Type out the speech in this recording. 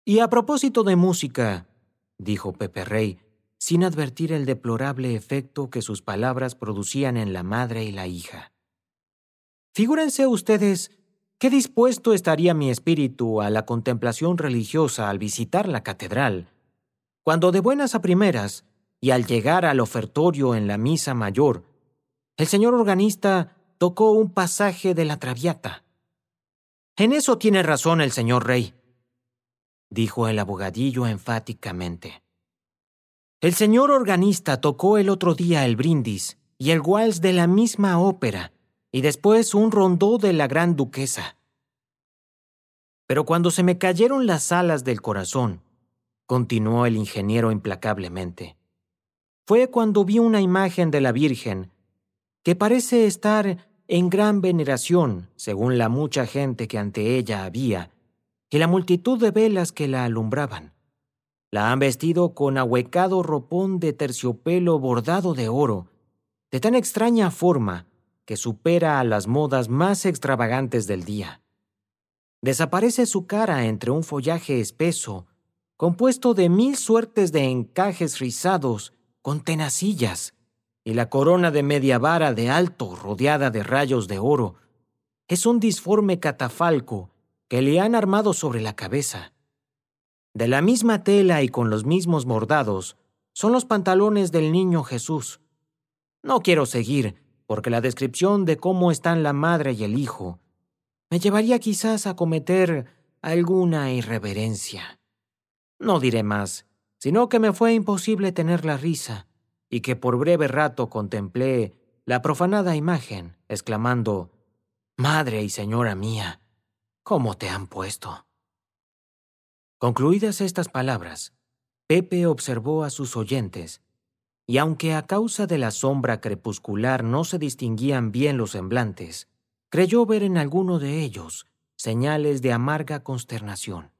Y a propósito de música, dijo Pepe Rey, sin advertir el deplorable efecto que sus palabras producían en la madre y la hija. Figúrense ustedes qué dispuesto estaría mi espíritu a la contemplación religiosa al visitar la catedral, cuando de buenas a primeras, y al llegar al ofertorio en la misa mayor, el señor organista tocó un pasaje de la Traviata. En eso tiene razón el señor Rey, dijo el abogadillo enfáticamente. El señor organista tocó el otro día el brindis y el wals de la misma ópera, y después un rondó de la gran duquesa. Pero cuando se me cayeron las alas del corazón, continuó el ingeniero implacablemente, fue cuando vi una imagen de la Virgen que parece estar en gran veneración, según la mucha gente que ante ella había, y la multitud de velas que la alumbraban. La han vestido con ahuecado ropón de terciopelo bordado de oro, de tan extraña forma que supera a las modas más extravagantes del día. Desaparece su cara entre un follaje espeso, compuesto de 1000 suertes de encajes rizados con tenacillas, y la corona de media vara de alto rodeada de rayos de oro es un disforme catafalco que le han armado sobre la cabeza. De la misma tela y con los mismos bordados son los pantalones del niño Jesús. No quiero seguir, porque la descripción de cómo están la madre y el hijo me llevaría quizás a cometer alguna irreverencia. No diré más, sino que me fue imposible tener la risa, y que por breve rato contemplé la profanada imagen, exclamando: «Madre y señora mía, ¿cómo te han puesto?». Concluidas estas palabras, Pepe observó a sus oyentes, y aunque a causa de la sombra crepuscular no se distinguían bien los semblantes, creyó ver en alguno de ellos señales de amarga consternación.